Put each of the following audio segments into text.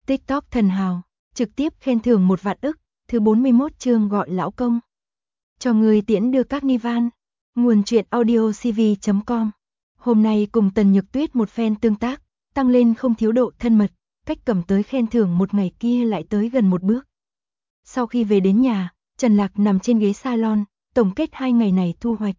TikTok thần hào, trực tiếp khen thưởng 1 vạn ức, thứ 41 chương gọi lão công. Cho người tiễn đưa Carnival. Nguồn truyện audio cv.com. Hôm nay cùng Tần Nhược Tuyết một phen tương tác, tăng lên không thiếu độ thân mật, cách cầm tới khen thưởng một ngày kia lại tới gần một bước. Sau khi về đến nhà, Trần Lạc nằm trên ghế salon, tổng kết 2 ngày này thu hoạch.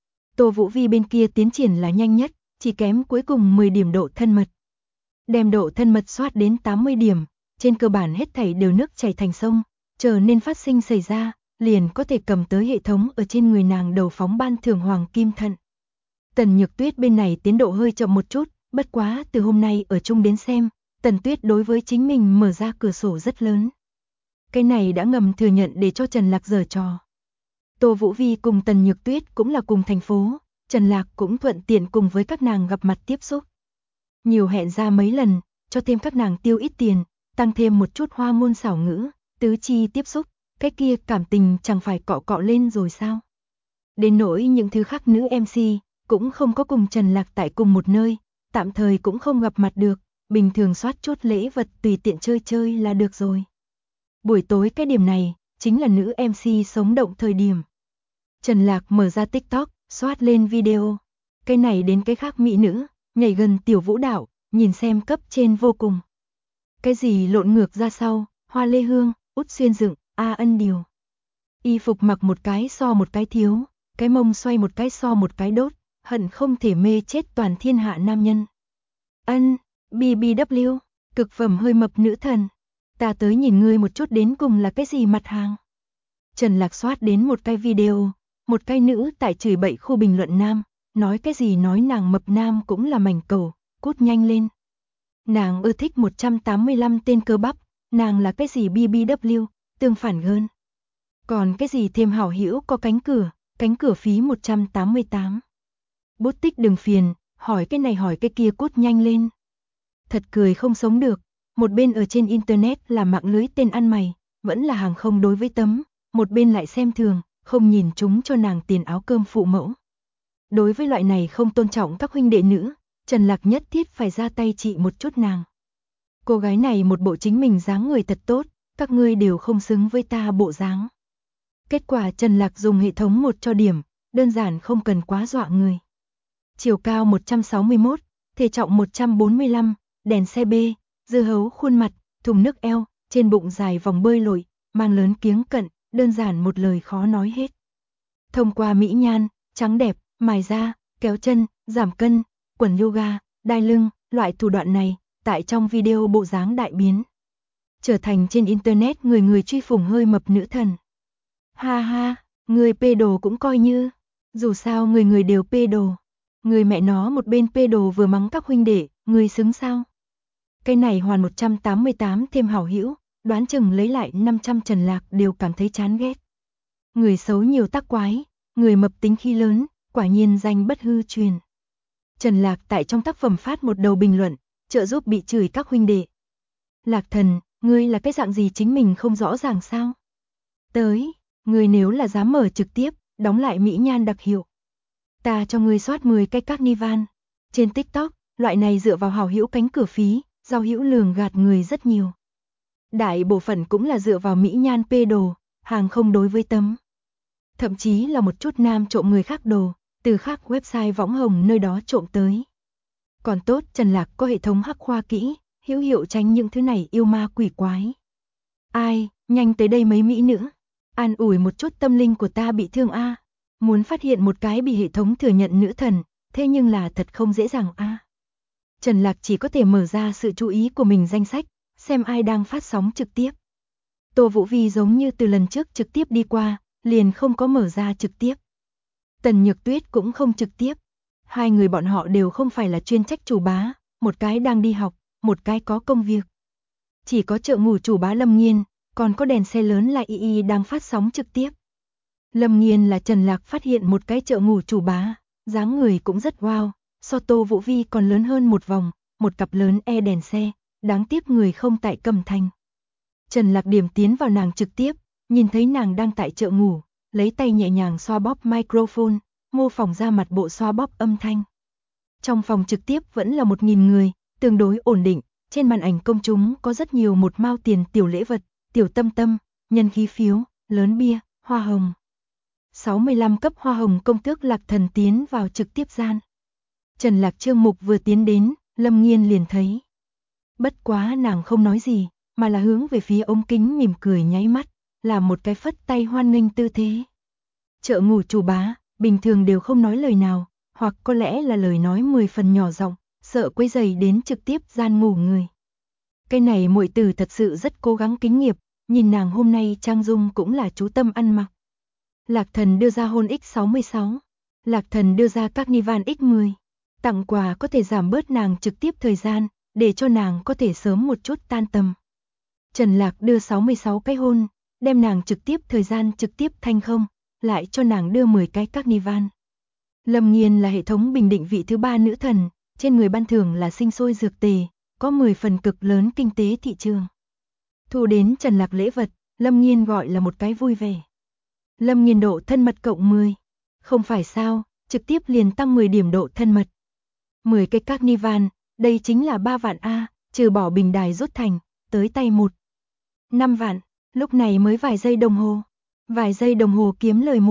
Tô Vũ Vi bên kia tiến triển là nhanh nhất, chỉ kém cuối cùng 10 điểm độ thân mật. Đem độ thân mật soát đến 80 điểm, trên cơ bản hết thảy đều nước chảy thành sông, chờ nên phát sinh xảy ra, liền có thể cầm tới hệ thống ở trên người nàng đầu phóng ban thưởng hoàng kim thận. Tần Nhược Tuyết bên này tiến độ hơi chậm một chút, bất quá từ hôm nay ở chung đến xem, Tần Tuyết đối với chính mình mở ra cửa sổ rất lớn. Cái này đã ngầm thừa nhận để cho Trần Lạc giở trò. Tô Vũ Vi cùng Tần Nhược Tuyết cũng là cùng thành phố, Trần Lạc cũng thuận tiện cùng với các nàng gặp mặt tiếp xúc. Nhiều hẹn ra mấy lần, cho thêm các nàng tiêu ít tiền, tăng thêm một chút hoa ngôn xảo ngữ, tứ chi tiếp xúc, cái kia cảm tình chẳng phải cọ cọ lên rồi sao? Đến nỗi những thứ khác nữ MC, cũng không có cùng Trần Lạc tại cùng một nơi, tạm thời cũng không gặp mặt được, bình thường soát chốt lễ vật tùy tiện chơi chơi là được rồi. Buổi tối cái điểm này, chính là nữ MC sống động thời điểm. Trần Lạc mở ra TikTok, soát lên video. Cái này đến cái khác mỹ nữ, nhảy gần tiểu vũ đạo, nhìn xem cấp trên vô cùng. Cái gì lộn ngược ra sau, Hoa Lê Hương, Út Xuyên Dựng, A Ân Điều. Y phục mặc một cái so một cái thiếu, cái mông xoay một cái so một cái đốt, hận không thể mê chết toàn thiên hạ nam nhân. Ân, BBW, cực phẩm hơi mập nữ thần. Ta tới nhìn ngươi một chút đến cùng là cái gì mặt hàng. Trần Lạc soát đến một cái video, một cái nữ tại chửi bậy khu bình luận nam, nói cái gì nói nàng mập nam cũng là mảnh cầu, cút nhanh lên. Nàng ưa thích 185 tên cơ bắp, nàng là cái gì BBW, tương phản gơn. Còn cái gì thêm hảo hữu có cánh cửa phí 188. Bút tích đừng phiền, hỏi cái này hỏi cái kia cút nhanh lên. Thật cười không sống được, một bên ở trên internet là mạng lưới tên ăn mày, vẫn là hàng không đối với tấm, một bên lại xem thường, không nhìn chúng cho nàng tiền áo cơm phụ mẫu. Đối với loại này không tôn trọng các huynh đệ nữ, Trần Lạc nhất thiết phải ra tay trị một chút nàng. Cô gái này một bộ chính mình dáng người thật tốt, các ngươi đều không xứng với ta bộ dáng. Kết quả Trần Lạc dùng hệ thống một cho điểm, đơn giản không cần quá dọa người. Chiều cao 161, thể trọng 145, đèn xe B, dưa hấu khuôn mặt, thùng nước eo, trên bụng dài vòng bơi lội, mang lớn kiếng cận, đơn giản một lời khó nói hết. Thông qua mỹ nhan, trắng đẹp, mài da, kéo chân, giảm cân, quần yoga, đai lưng, loại thủ đoạn này, tại trong video bộ dáng đại biến. Trở thành trên internet người người truy phủng hơi mập nữ thần. Ha ha, người pê đồ cũng coi như, dù sao người người đều pê đồ. Người mẹ nó một bên pê đồ vừa mắng các huynh đệ, người xứng sao? Cái này hoàn 188 thêm hảo hữu, đoán chừng lấy lại 500 Trần Lạc đều cảm thấy chán ghét. Người xấu nhiều tác quái, người mập tính khi lớn, quả nhiên danh bất hư truyền. Trần Lạc tại trong tác phẩm phát một đầu bình luận, trợ giúp bị chửi các huynh đệ. Lạc thần, ngươi là cái dạng gì chính mình không rõ ràng sao? Tới, ngươi nếu là dám mở trực tiếp, đóng lại mỹ nhan đặc hiệu. Ta cho ngươi soát 10 cái Carnival. Trên TikTok, loại này dựa vào hảo hữu cánh cửa phí, giao hữu lường gạt người rất nhiều. Đại bộ phận cũng là dựa vào mỹ nhan pê đồ, hàng không đối với tấm. Thậm chí là một chút nam trộm người khác đồ, từ khác website võng hồng nơi đó trộm tới. Còn tốt Trần Lạc có hệ thống hắc khoa kỹ, hữu hiệu tránh những thứ này yêu ma quỷ quái. Ai, nhanh tới đây mấy mỹ nữ. An ủi một chút tâm linh của ta bị thương a. Muốn phát hiện một cái bị hệ thống thừa nhận nữ thần, thế nhưng là thật không dễ dàng a. Trần Lạc chỉ có thể mở ra sự chú ý của mình danh sách, xem ai đang phát sóng trực tiếp. Tô Vũ Vi giống như từ lần trước trực tiếp đi qua, liền không có mở ra trực tiếp. Tần Nhược Tuyết cũng không trực tiếp. Hai người bọn họ đều không phải là chuyên trách chủ bá, một cái đang đi học, một cái có công việc. Chỉ có chợ ngủ chủ bá Lâm Nghiên, còn có đèn xe lớn là Y đang phát sóng trực tiếp. Lâm Nghiên là Trần Lạc phát hiện một cái chợ ngủ chủ bá, dáng người cũng rất wow, so Tô Vũ Vi còn lớn hơn một vòng, một cặp lớn đèn xe, đáng tiếc người không tại Cẩm Thành. Trần Lạc điểm tiến vào nàng trực tiếp, nhìn thấy nàng đang tại chợ ngủ, lấy tay nhẹ nhàng xoa bóp microphone, mô phỏng ra mặt bộ xoa bóp âm thanh. Trong phòng trực tiếp vẫn là 1000 người, tương đối ổn định, trên màn ảnh công chúng có rất nhiều 1 mao tiền tiểu lễ vật, tiểu tâm tâm, nhân khí phiếu, lớn bia, hoa hồng. 65 cấp hoa hồng công tước Lạc Thần tiến vào trực tiếp gian. Trần Lạc Trương Mục vừa tiến đến, Lâm Nghiên liền thấy. Bất quá nàng không nói gì, mà là hướng về phía ống kính mỉm cười nháy mắt, là một cái phất tay hoan nghênh tư thế. Chợ ngủ chủ bá, bình thường đều không nói lời nào, hoặc có lẽ là lời nói 10 phần nhỏ giọng, sợ quấy rầy đến trực tiếp gian ngủ người. Cái này muội tử thật sự rất cố gắng kính nghiệp, nhìn nàng hôm nay trang dung cũng là chú tâm ăn mặc. Lạc Thần đưa ra hôn X66, Lạc Thần đưa ra Carnival X10, tặng quà có thể giảm bớt nàng trực tiếp thời gian, để cho nàng có thể sớm một chút tan tầm. Trần Lạc đưa 66 cái hôn, đem nàng trực tiếp thời gian trực tiếp thanh không, lại cho nàng đưa 10 cái Carnival. Lâm Nghiên là hệ thống bình định vị thứ 3 nữ thần, trên người ban thưởng là sinh sôi dược tề, có 10 phần cực lớn kinh tế thị trường. Thu đến Trần Lạc lễ vật, Lâm Nghiên gọi là một cái vui vẻ. Lâm Nghiên độ thân mật cộng 10. Không phải sao, trực tiếp liền tăng 10 điểm độ thân mật. 10 cái Carnival, đây chính là 3 vạn A, trừ bỏ bình đài rút thành, tới tay 5 vạn, lúc này mới vài giây đồng hồ. Vài giây đồng hồ kiếm lời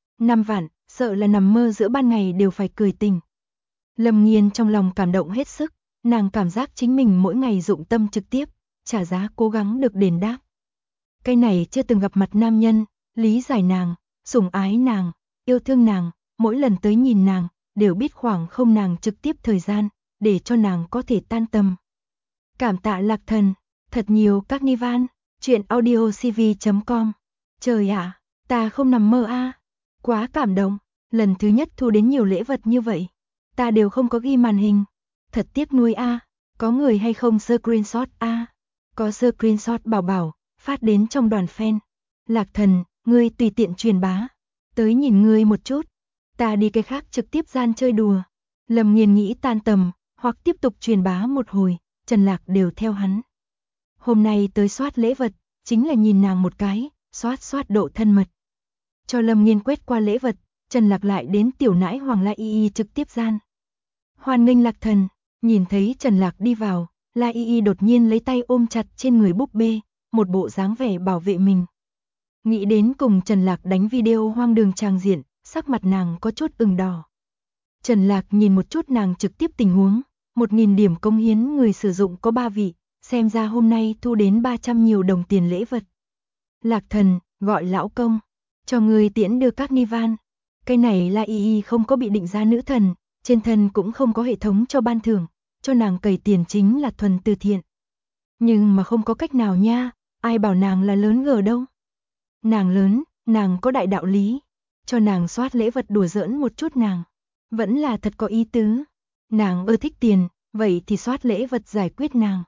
5 vạn, sợ là nằm mơ giữa ban ngày đều phải cười tỉnh. Lâm Nghiên trong lòng cảm động hết sức, nàng cảm giác chính mình mỗi ngày dụng tâm trực tiếp, trả giá cố gắng được đền đáp. Cái này chưa từng gặp mặt nam nhân, lý giải nàng, sủng ái nàng, yêu thương nàng, mỗi lần tới nhìn nàng, đều biết khoảng không nàng trực tiếp thời gian, để cho nàng có thể tan tâm. Cảm tạ Lạc Thần, thật nhiều Carnival, chuyện audiocv.com. Trời ạ, ta không nằm mơ a, quá cảm động, lần thứ nhất thu đến nhiều lễ vật như vậy, ta đều không có ghi màn hình, thật tiếc nuối a, có người hay không screenshot a, có screenshot bảo bảo, phát đến trong đoàn fan. Lạc Thần, ngươi tùy tiện truyền bá, tới nhìn ngươi một chút, ta đi cái khác trực tiếp gian chơi đùa. Lâm Nghiên nghĩ tan tầm, hoặc tiếp tục truyền bá một hồi, Trần Lạc đều theo hắn. Hôm nay tới soát lễ vật, chính là nhìn nàng một cái, soát độ thân mật. Cho Lâm Nghiên quét qua lễ vật, Trần Lạc lại đến tiểu nãi Hoàng La Y Y trực tiếp gian. Hoan nghênh Lạc Thần, nhìn thấy Trần Lạc đi vào, La Y Y đột nhiên lấy tay ôm chặt trên người búp bê, một bộ dáng vẻ bảo vệ mình. Nghĩ đến cùng Trần Lạc đánh video hoang đường tràng diện, sắc mặt nàng có chút ửng đỏ. Trần Lạc nhìn một chút nàng trực tiếp tình huống, 1000 điểm công hiến người sử dụng có 3 vị, xem ra hôm nay thu đến 300 nhiều đồng tiền lễ vật. Lạc Thần, gọi lão công, cho người tiễn đưa Carnival. Cái này La Y Y không có bị định giá nữ thần, trên thân cũng không có hệ thống cho ban thưởng, cho nàng cày tiền chính là thuần từ thiện. Nhưng mà không có cách nào nha, ai bảo nàng là lớn gờ đâu. Nàng lớn, nàng có đại đạo lý, cho nàng soát lễ vật đùa giỡn một chút nàng, vẫn là thật có ý tứ. Nàng ưa thích tiền, vậy thì soát lễ vật giải quyết nàng.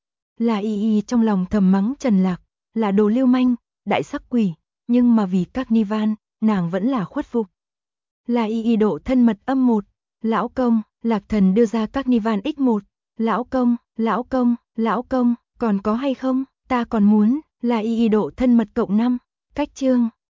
La Y Y trong lòng thầm mắng Trần Lạc, là đồ lưu manh, đại sắc quỷ, nhưng mà vì Carnival, nàng vẫn là khuất phục. La Y Y độ thân mật âm 1, lão công, Lạc Thần đưa ra Carnival X1, lão công, còn có hay không, ta còn muốn, La Y Y độ thân mật cộng 5, cách chương.